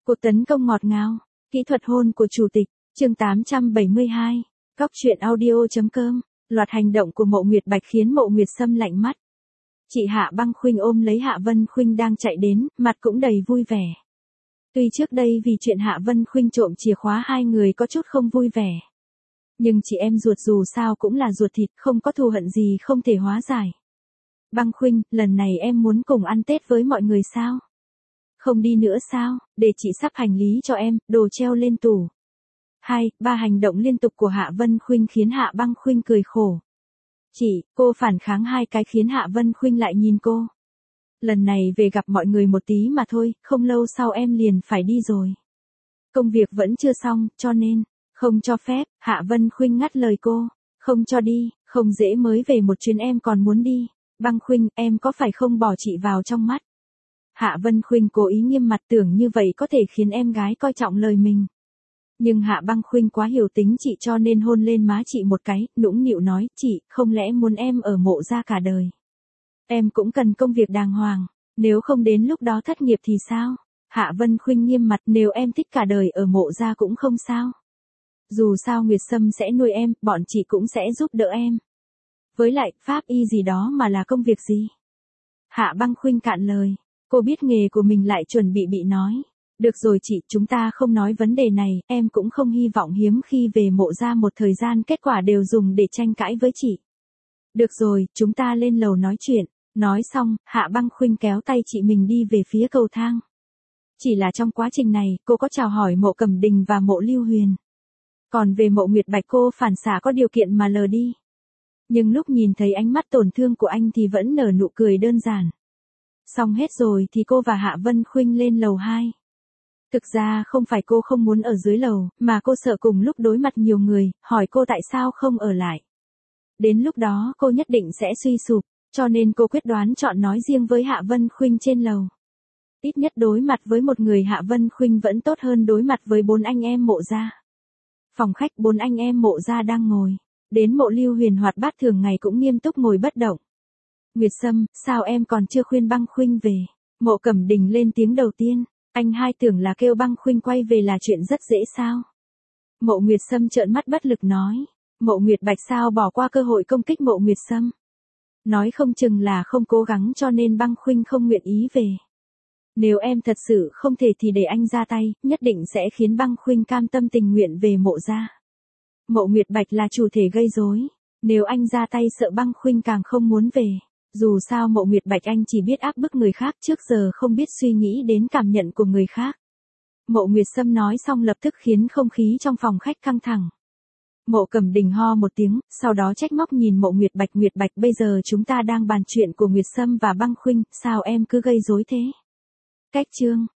Cuộc tấn công ngọt ngào, kỹ thuật hôn của chủ tịch, chương 872, góc truyện audio.com, loạt hành động của Mộ Nguyệt Bạch khiến Mộ Nguyệt Sâm lạnh mắt. Chị Hạ Băng Khuynh ôm lấy Hạ Vân Khuynh đang chạy đến, mặt cũng đầy vui vẻ. Tuy trước đây vì chuyện Hạ Vân Khuynh trộm chìa khóa hai người có chút không vui vẻ. Nhưng chị em ruột dù sao cũng là ruột thịt, không có thù hận gì không thể hóa giải. Băng Khuynh, lần này em muốn cùng ăn Tết với mọi người sao? Không đi nữa sao, để chị sắp hành lý cho em, đồ treo lên tủ. 2, 3 hành động liên tục của Hạ Vân Khuynh khiến Hạ Băng Khuynh cười khổ. Cô phản kháng 2 cái khiến Hạ Vân Khuynh lại nhìn cô. Lần này về gặp mọi người một tí mà thôi, không lâu sau em liền phải đi rồi. Công việc vẫn chưa xong, cho nên, không cho phép, Hạ Vân Khuynh ngắt lời cô. Không cho đi, không dễ mới về một chuyến em còn muốn đi. Băng Khuynh, em có phải không bỏ chị vào trong mắt? Hạ Vân Khuynh cố ý nghiêm mặt, tưởng như vậy có thể khiến em gái coi trọng lời mình. Nhưng Hạ Băng Khuynh quá hiểu tính chị cho nên hôn lên má chị một cái, nũng nịu nói, chị, không lẽ muốn em ở Mộ gia cả đời? Em cũng cần công việc đàng hoàng, nếu không đến lúc đó thất nghiệp thì sao? Hạ Vân Khuynh nghiêm mặt, nếu em thích cả đời ở Mộ gia cũng không sao. Dù sao Nguyệt Sâm sẽ nuôi em, bọn chị cũng sẽ giúp đỡ em. Với lại, pháp y gì đó mà là công việc gì? Hạ Băng Khuynh cạn lời, cô biết nghề của mình lại chuẩn bị nói. Được rồi chị, chúng ta không nói vấn đề này, em cũng không hy vọng hiếm khi về Mộ gia một thời gian kết quả đều dùng để tranh cãi với chị. Được rồi, chúng ta lên lầu nói chuyện. Nói xong, Hạ Băng Khuynh kéo tay chị mình đi về phía cầu thang. Chỉ là trong quá trình này, cô có chào hỏi Mộ Cẩm Đình và Mộ Lưu Huyền. Còn về Mộ Nguyệt Bạch cô phản xạ có điều kiện mà lờ đi. Nhưng lúc nhìn thấy ánh mắt tổn thương của anh thì vẫn nở nụ cười đơn giản. Xong hết rồi thì cô và Hạ Vân Khuynh lên lầu 2. Thực ra không phải cô không muốn ở dưới lầu, mà cô sợ cùng lúc đối mặt nhiều người, hỏi cô tại sao không ở lại. Đến lúc đó cô nhất định sẽ suy sụp, cho nên cô quyết đoán chọn nói riêng với Hạ Vân Khuynh trên lầu. Ít nhất đối mặt với một người Hạ Vân Khuynh vẫn tốt hơn đối mặt với 4 anh em Mộ gia. Phòng khách 4 anh em Mộ gia đang ngồi. Đến Mộ Lưu Huyền hoạt bát thường ngày cũng nghiêm túc ngồi bất động. Nguyệt Sâm, sao em còn chưa khuyên Băng Khuynh về? Mộ Cẩm Đình lên tiếng đầu tiên. Anh hai tưởng là kêu Băng Khuynh quay về là chuyện rất dễ sao? Mộ Nguyệt Sâm trợn mắt bất lực nói. Mộ Nguyệt Bạch sao bỏ qua cơ hội công kích Mộ Nguyệt Sâm? Nói không chừng là không cố gắng cho nên Băng Khuynh không nguyện ý về. Nếu em thật sự không thể thì để anh ra tay, nhất định sẽ khiến Băng Khuynh cam tâm tình nguyện về Mộ gia. Mộ Nguyệt Bạch là chủ thể gây rối. Nếu anh ra tay sợ Băng Khuynh càng không muốn về. Dù sao Mộ Nguyệt Bạch anh chỉ biết áp bức người khác trước giờ không biết suy nghĩ đến cảm nhận của người khác. Mộ Nguyệt Sâm nói xong lập tức khiến không khí trong phòng khách căng thẳng. Mộ Cẩm Đình ho một tiếng, sau đó trách móc nhìn Mộ Nguyệt Bạch. Nguyệt Bạch bây giờ chúng ta đang bàn chuyện của Nguyệt Sâm và Băng Khuynh, sao em cứ gây rối thế? Cách chương.